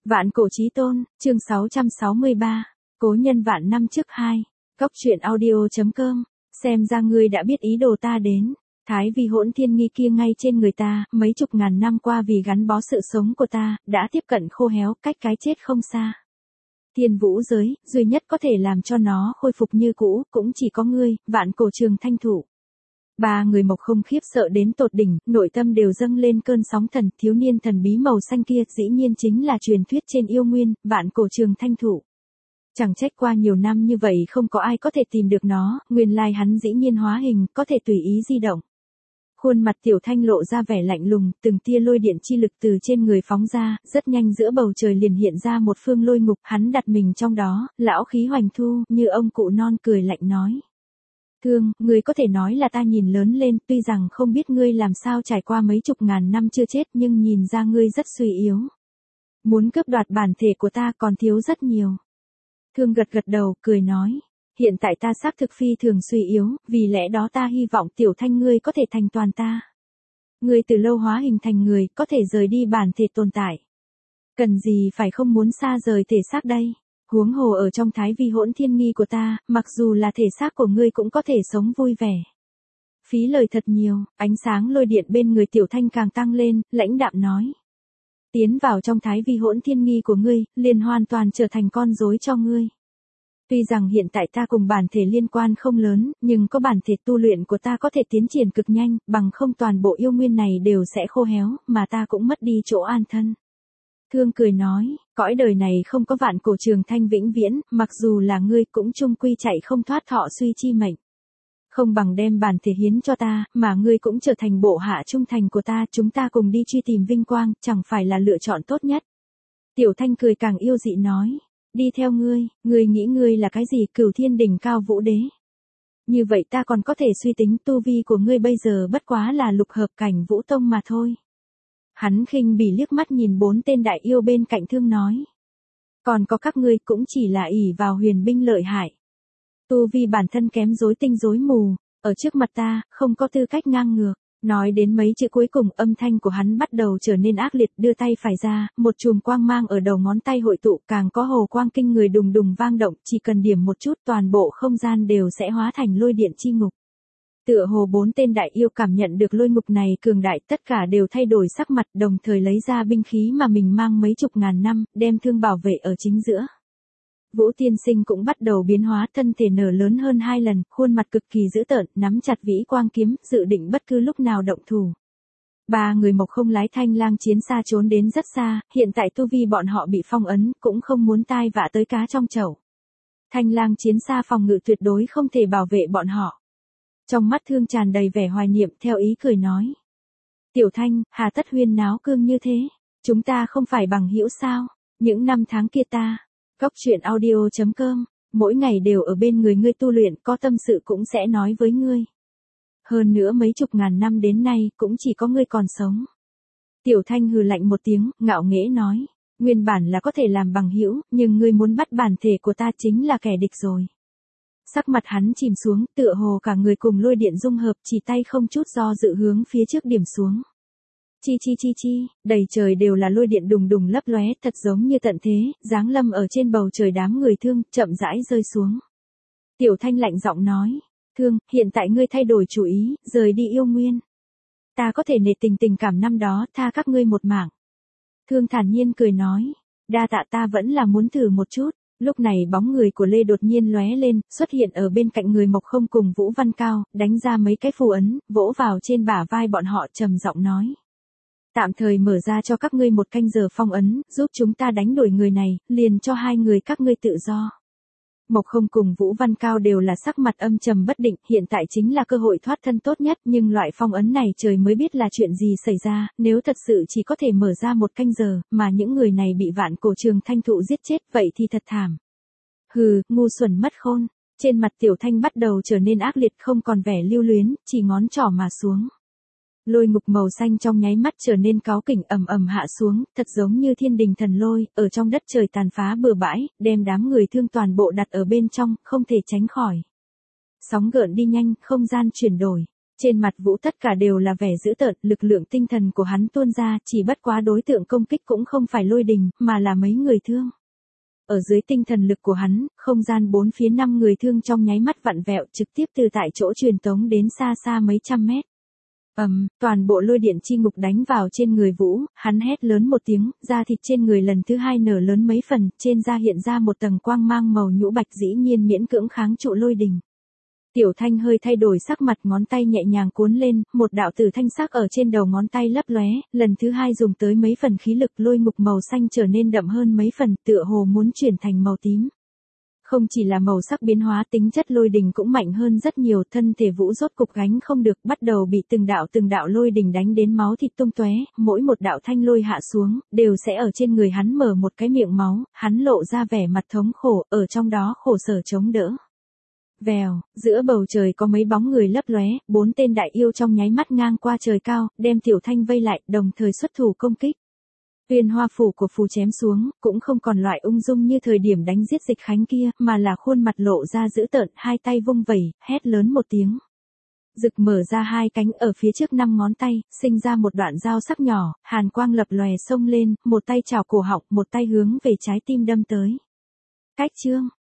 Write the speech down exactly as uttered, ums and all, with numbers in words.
Vạn cổ chí tôn, chương sáu trăm sáu mươi ba, cố nhân vạn năm trước hai, Cốc truyện audio.com, xem ra ngươi đã biết ý đồ ta đến. Thái vi hỗn thiên nghi kia ngay trên người ta, mấy chục ngàn năm qua vì gắn bó sự sống của ta, đã tiếp cận khô héo, cách cái chết không xa. Thiên vũ giới, duy nhất có thể làm cho nó khôi phục như cũ, cũng chỉ có ngươi, vạn cổ trường thanh thủ. Ba người Mộc Không khiếp sợ đến tột đỉnh, nội tâm đều dâng lên cơn sóng thần, thiếu niên thần bí màu xanh kia dĩ nhiên chính là truyền thuyết trên yêu nguyên, vạn cổ trường thanh thủ. Chẳng trách qua nhiều năm như vậy không có ai có thể tìm được nó, nguyên lai hắn dĩ nhiên hóa hình, có thể tùy ý di động. Khuôn mặt Tiểu Thanh lộ ra vẻ lạnh lùng, từng tia lôi điện chi lực từ trên người phóng ra, rất nhanh giữa bầu trời liền hiện ra một phương lôi ngục, hắn đặt mình trong đó, lão khí hoành thu, như ông cụ non cười lạnh nói. Thương, ngươi có thể nói là ta nhìn lớn lên, tuy rằng không biết ngươi làm sao trải qua mấy chục ngàn năm chưa chết nhưng nhìn ra ngươi rất suy yếu. Muốn cướp đoạt bản thể của ta còn thiếu rất nhiều. Thương gật gật đầu, cười nói. Hiện tại ta xác thực phi thường suy yếu, vì lẽ đó ta hy vọng Tiểu Thanh ngươi có thể thành toàn ta. Ngươi từ lâu hóa hình thành người, có thể rời đi bản thể tồn tại. Cần gì phải không muốn xa rời thể xác đây? Huống hồ ở trong thái vi hỗn thiên nghi của ta, mặc dù là thể xác của ngươi cũng có thể sống vui vẻ. Phí lời thật nhiều, ánh sáng lôi điện bên người Tiểu Thanh càng tăng lên, lãnh đạm nói. Tiến vào trong thái vi hỗn thiên nghi của ngươi, liền hoàn toàn trở thành con rối cho ngươi. Tuy rằng hiện tại ta cùng bản thể liên quan không lớn, nhưng có bản thể tu luyện của ta có thể tiến triển cực nhanh, bằng không toàn bộ yêu nguyên này đều sẽ khô héo, mà ta cũng mất đi chỗ an thân. Thương cười nói, cõi đời này không có vạn cổ trường thanh vĩnh viễn, mặc dù là ngươi cũng chung quy chạy không thoát thọ suy chi mệnh. Không bằng đem bản thể hiến cho ta, mà ngươi cũng trở thành bộ hạ trung thành của ta, chúng ta cùng đi truy tìm vinh quang, chẳng phải là lựa chọn tốt nhất. Tiểu Thanh cười càng yêu dị nói, đi theo ngươi, ngươi nghĩ ngươi là cái gì, Cửu Thiên đỉnh cao vũ đế. Như vậy ta còn có thể suy tính tu vi của ngươi bây giờ bất quá là lục hợp cảnh vũ tông mà thôi. Hắn khinh bỉ liếc mắt nhìn bốn tên đại yêu bên cạnh Thương nói. Còn có các ngươi cũng chỉ là ỷ vào huyền binh lợi hại. Tu vi bản thân kém rối tinh rối mù, ở trước mặt ta, không có tư cách ngang ngược. Nói đến mấy chữ cuối cùng âm thanh của hắn bắt đầu trở nên ác liệt, đưa tay phải ra, một chùm quang mang ở đầu ngón tay hội tụ, càng có hồ quang kinh người đùng đùng vang động, chỉ cần điểm một chút toàn bộ không gian đều sẽ hóa thành lôi điện chi ngục. Tựa hồ bốn tên đại yêu cảm nhận được lôi ngục này cường đại, tất cả đều thay đổi sắc mặt, đồng thời lấy ra binh khí mà mình mang mấy chục ngàn năm, đem Thương bảo vệ ở chính giữa. Vũ Tiên Sinh cũng bắt đầu biến hóa, thân thể nở lớn hơn hai lần, khuôn mặt cực kỳ dữ tợn, nắm chặt vĩ quang kiếm, dự định bất cứ lúc nào động thủ. Ba người Mộc Không lái thanh lang chiến xa trốn đến rất xa, hiện tại tu vi bọn họ bị phong ấn, cũng không muốn tai vạ tới cá trong chậu. Thanh lang chiến xa phòng ngự tuyệt đối không thể bảo vệ bọn họ. Trong mắt Thương tràn đầy vẻ hoài niệm, theo ý cười nói. Tiểu Thanh, hà tất huyên náo cương như thế, chúng ta không phải bằng hữu sao, những năm tháng kia ta. Cốc truyện audio.com, mỗi ngày đều ở bên người ngươi tu luyện, có tâm sự cũng sẽ nói với ngươi. Hơn nữa mấy chục ngàn năm đến nay, cũng chỉ có ngươi còn sống. Tiểu Thanh hừ lạnh một tiếng, ngạo nghễ nói, nguyên bản là có thể làm bằng hữu, nhưng ngươi muốn bắt bản thể của ta chính là kẻ địch rồi. Sắc mặt hắn chìm xuống, tựa hồ cả người cùng lôi điện dung hợp, chỉ tay không chút do dự hướng phía trước điểm xuống. Chi chi chi chi, đầy trời đều là lôi điện đùng đùng lấp lóe, thật giống như tận thế, giáng lâm ở trên bầu trời đám người Thương, chậm rãi rơi xuống. Tiểu Thanh lạnh giọng nói, Thương, hiện tại ngươi thay đổi chủ ý, rời đi yêu nguyên. Ta có thể nể tình tình cảm năm đó, tha các ngươi một mạng. Thương thản nhiên cười nói, đa tạ, ta vẫn là muốn thử một chút. Lúc này bóng người của Lê đột nhiên lóe lên, xuất hiện ở bên cạnh người Mộc Không cùng Vũ Văn Cao, đánh ra mấy cái phù ấn, vỗ vào trên bả vai bọn họ, trầm giọng nói. Tạm thời mở ra cho các ngươi một canh giờ phong ấn, giúp chúng ta đánh đuổi người này, liền cho hai người các ngươi tự do. Mộc Không cùng Vũ Văn Cao đều là sắc mặt âm trầm bất định, hiện tại chính là cơ hội thoát thân tốt nhất, nhưng loại phong ấn này trời mới biết là chuyện gì xảy ra, nếu thật sự chỉ có thể mở ra một canh giờ, mà những người này bị vạn cổ trường thanh thụ giết chết, vậy thì thật thảm. Hừ, ngu xuẩn mất khôn. Trên mặt Tiểu Thanh bắt đầu trở nên ác liệt, không còn vẻ lưu luyến, chỉ ngón trỏ mà xuống. Lôi ngục màu xanh trong nháy mắt trở nên cáu kỉnh, ầm ầm hạ xuống, thật giống như thiên đình thần lôi, ở trong đất trời tàn phá bừa bãi, đem đám người Thương toàn bộ đặt ở bên trong, không thể tránh khỏi. Sóng gợn đi nhanh, không gian chuyển đổi. Trên mặt Vũ tất cả đều là vẻ dữ tợn, lực lượng tinh thần của hắn tuôn ra, chỉ bất quá đối tượng công kích cũng không phải lôi đình, mà là mấy người thương. Ở dưới tinh thần lực của hắn, không gian bốn phía năm người thương trong nháy mắt vặn vẹo, trực tiếp từ tại chỗ truyền tống đến xa xa mấy trăm mét. Ầm, um, toàn bộ lôi điện chi ngục đánh vào trên người Vũ, hắn hét lớn một tiếng, da thịt trên người lần thứ hai nở lớn mấy phần, trên da hiện ra một tầng quang mang màu nhũ bạch, dĩ nhiên miễn cưỡng kháng trụ lôi đình. Tiểu Thanh hơi thay đổi sắc mặt, ngón tay nhẹ nhàng cuốn lên, một đạo tử thanh sắc ở trên đầu ngón tay lấp lóe, lần thứ hai dùng tới mấy phần khí lực, lôi ngục màu xanh trở nên đậm hơn mấy phần, tựa hồ muốn chuyển thành màu tím. Không chỉ là màu sắc biến hóa, tính chất lôi đình cũng mạnh hơn rất nhiều, thân thể Vũ rốt cục gánh không được, bắt đầu bị từng đạo từng đạo lôi đình đánh đến máu thịt tung tóe, mỗi một đạo thanh lôi hạ xuống, đều sẽ ở trên người hắn mở một cái miệng máu, hắn lộ ra vẻ mặt thống khổ, ở trong đó khổ sở chống đỡ. Vèo, giữa bầu trời có mấy bóng người lấp lóe, bốn tên đại yêu trong nháy mắt ngang qua trời cao, đem Tiểu Thanh vây lại, đồng thời xuất thủ công kích. Uyên hoa phủ của phù chém xuống, cũng không còn loại ung dung như thời điểm đánh giết Dịch Khánh kia, mà là khuôn mặt lộ ra dữ tợn, hai tay vung vẩy, hét lớn một tiếng. Rực mở ra hai cánh ở phía trước năm ngón tay, sinh ra một đoạn dao sắc nhỏ, hàn quang lập lòe xông lên, một tay chảo cổ họng, một tay hướng về trái tim đâm tới. Cách chương